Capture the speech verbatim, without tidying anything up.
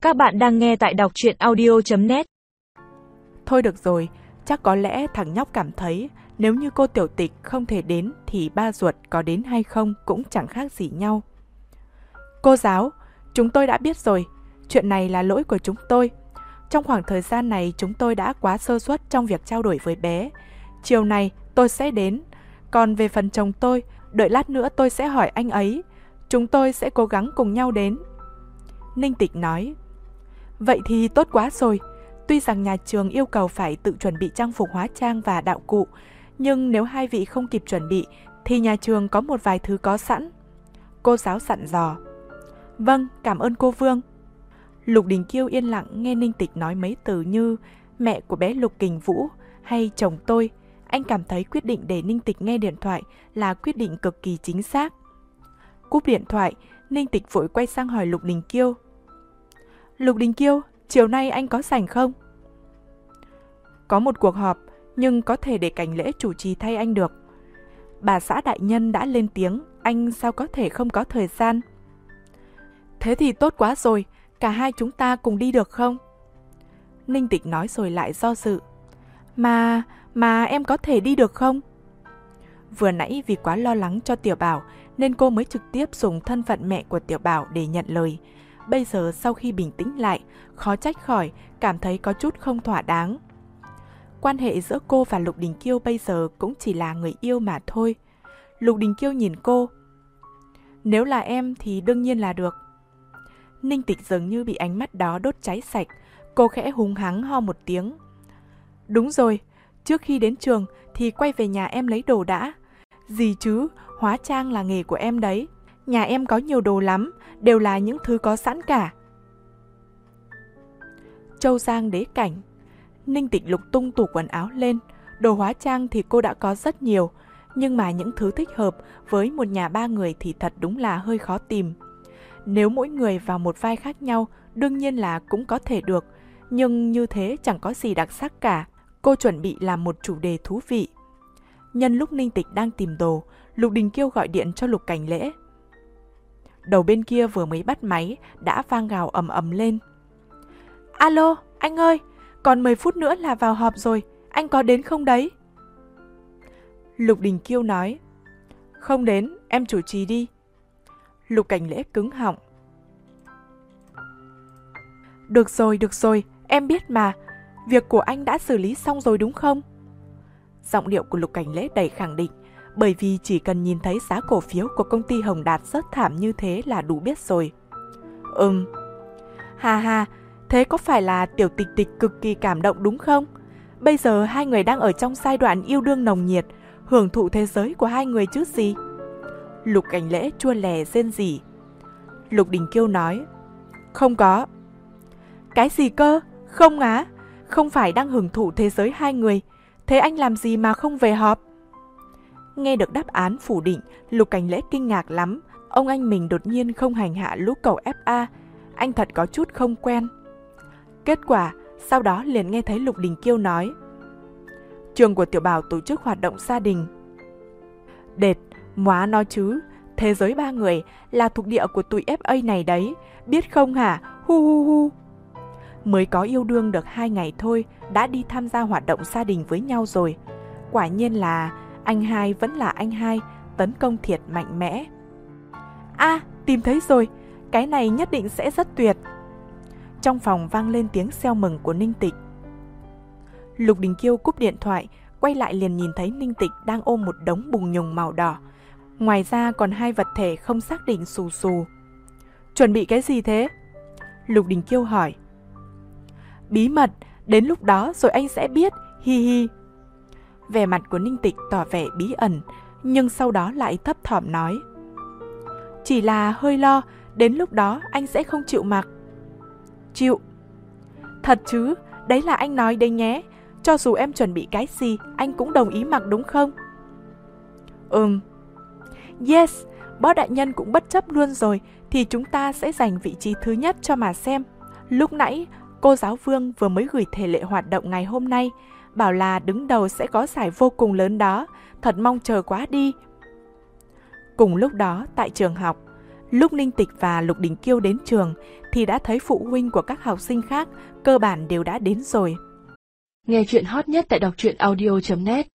Các bạn đang nghe tại đọc truyện audio chấm net. Thôi được rồi, chắc có lẽ thằng nhóc cảm thấy nếu như cô tiểu tịch không thể đến thì ba ruột có đến hay không cũng chẳng khác gì nhau. Cô giáo, chúng tôi đã biết rồi, chuyện này là lỗi của chúng tôi. Trong khoảng thời gian này chúng tôi đã quá sơ suất trong việc trao đổi với bé. Chiều này tôi sẽ đến, còn về phần chồng tôi, đợi lát nữa tôi sẽ hỏi anh ấy. Chúng tôi sẽ cố gắng cùng nhau đến. Ninh Tịch nói. Vậy thì tốt quá rồi. Tuy rằng nhà trường yêu cầu phải tự chuẩn bị trang phục hóa trang và đạo cụ, nhưng nếu hai vị không kịp chuẩn bị thì nhà trường có một vài thứ có sẵn. Cô giáo dặn dò. Vâng, cảm ơn cô Vương. Lục Đình Kiêu yên lặng nghe Ninh Tịch nói mấy từ như mẹ của bé Lục Kình Vũ hay chồng tôi. Anh cảm thấy quyết định để Ninh Tịch nghe điện thoại là quyết định cực kỳ chính xác. Cúp điện thoại, Ninh Tịch vội quay sang hỏi Lục Đình Kiêu. Lục Đình Kiêu, chiều nay anh có rảnh không? Có một cuộc họp, nhưng có thể để Cảnh Lễ chủ trì thay anh được. Bà xã đại nhân đã lên tiếng, anh sao có thể không có thời gian? Thế thì tốt quá rồi, cả hai chúng ta cùng đi được không? Ninh Tịch nói rồi lại do dự. Mà, mà em có thể đi được không? Vừa nãy vì quá lo lắng cho Tiểu Bảo nên cô mới trực tiếp dùng thân phận mẹ của Tiểu Bảo để nhận lời. Bây giờ sau khi bình tĩnh lại, khó trách khỏi, cảm thấy có chút không thỏa đáng. Quan hệ giữa cô và Lục Đình Kiêu bây giờ cũng chỉ là người yêu mà thôi. Lục Đình Kiêu nhìn cô. Nếu là em thì đương nhiên là được. Ninh Tịch dường như bị ánh mắt đó đốt cháy sạch. Cô khẽ hùng hắng ho một tiếng. Đúng rồi, trước khi đến trường thì quay về nhà em lấy đồ đã. Gì chứ, hóa trang là nghề của em đấy. Nhà em có nhiều đồ lắm, đều là những thứ có sẵn cả. Châu Giang đế cảnh. Ninh Tịch lục tung tủ quần áo lên. Đồ hóa trang thì cô đã có rất nhiều, nhưng mà những thứ thích hợp với một nhà ba người thì thật đúng là hơi khó tìm. Nếu mỗi người vào một vai khác nhau, đương nhiên là cũng có thể được, nhưng như thế chẳng có gì đặc sắc cả. Cô chuẩn bị làm một chủ đề thú vị. Nhân lúc Ninh Tịch đang tìm đồ, Lục Đình Kiêu gọi điện cho Lục Cảnh Lễ. Đầu bên kia vừa mới bắt máy đã vang gào ầm ầm lên. Alo, anh ơi, còn mười phút nữa là vào họp rồi, anh có đến không đấy? Lục Đình Kiêu nói. Không đến, em chủ trì đi. Lục Cảnh Lễ cứng họng. Được rồi, được rồi, em biết mà. Việc của anh đã xử lý xong rồi đúng không? Giọng điệu của Lục Cảnh Lễ đầy khẳng định, bởi vì chỉ cần nhìn thấy giá cổ phiếu của công ty Hồng Đạt rất thảm như thế là đủ biết rồi. Ừm. Hà hà, thế có phải là Tiểu Tịch Tịch cực kỳ cảm động đúng không? Bây giờ hai người đang ở trong giai đoạn yêu đương nồng nhiệt, hưởng thụ thế giới của hai người chứ gì? Lục Cảnh Lễ chua lè rên rỉ. Lục Đình Kiêu nói. Không có. Cái gì cơ? Không á? Không phải đang hưởng thụ thế giới hai người, thế anh làm gì mà không về họp? Nghe được đáp án phủ định, Lục Cảnh Lễ kinh ngạc lắm. Ông anh mình đột nhiên không hành hạ lũ cậu ép a. Anh thật có chút không quen. Kết quả, sau đó liền nghe thấy Lục Đình Kiêu nói. Trường của Tiểu Bảo tổ chức hoạt động gia đình. Đệt, móa nói chứ, thế giới ba người là thuộc địa của tụi ép a này đấy, biết không hả? Hu hu hu. Mới có yêu đương được hai ngày thôi, đã đi tham gia hoạt động gia đình với nhau rồi. Quả nhiên là anh hai vẫn là anh hai, tấn công thiệt mạnh mẽ. À, tìm thấy rồi, cái này nhất định sẽ rất tuyệt. Trong phòng vang lên tiếng reo mừng của Ninh Tịch. Lục Đình Kiêu cúp điện thoại, quay lại liền nhìn thấy Ninh Tịch đang ôm một đống bùng nhùng màu đỏ. Ngoài ra còn hai vật thể không xác định xù xù. Chuẩn bị cái gì thế? Lục Đình Kiêu hỏi. Bí mật, đến lúc đó rồi anh sẽ biết, hi hi. Vẻ mặt của Ninh Tịch tỏ vẻ bí ẩn, nhưng sau đó lại thấp thỏm nói. Chỉ là hơi lo, đến lúc đó anh sẽ không chịu mặc. Chịu. Thật chứ, đấy là anh nói đấy nhé. Cho dù em chuẩn bị cái gì, anh cũng đồng ý mặc đúng không? Ừm. Yes, bó đại nhân cũng bất chấp luôn rồi, thì chúng ta sẽ giành vị trí thứ nhất cho mà xem. Lúc nãy, cô giáo Vương vừa mới gửi thể lệ hoạt động ngày hôm nay, bảo là đứng đầu sẽ có giải vô cùng lớn đó, thật mong chờ quá đi. Cùng lúc đó, tại trường học, Lúc Ninh Tịch và Lục Đình Kiêu đến trường thì đã thấy phụ huynh của các học sinh khác cơ bản đều đã đến rồi. Nghe chuyện hot nhất tại đọc truyện audio chấm net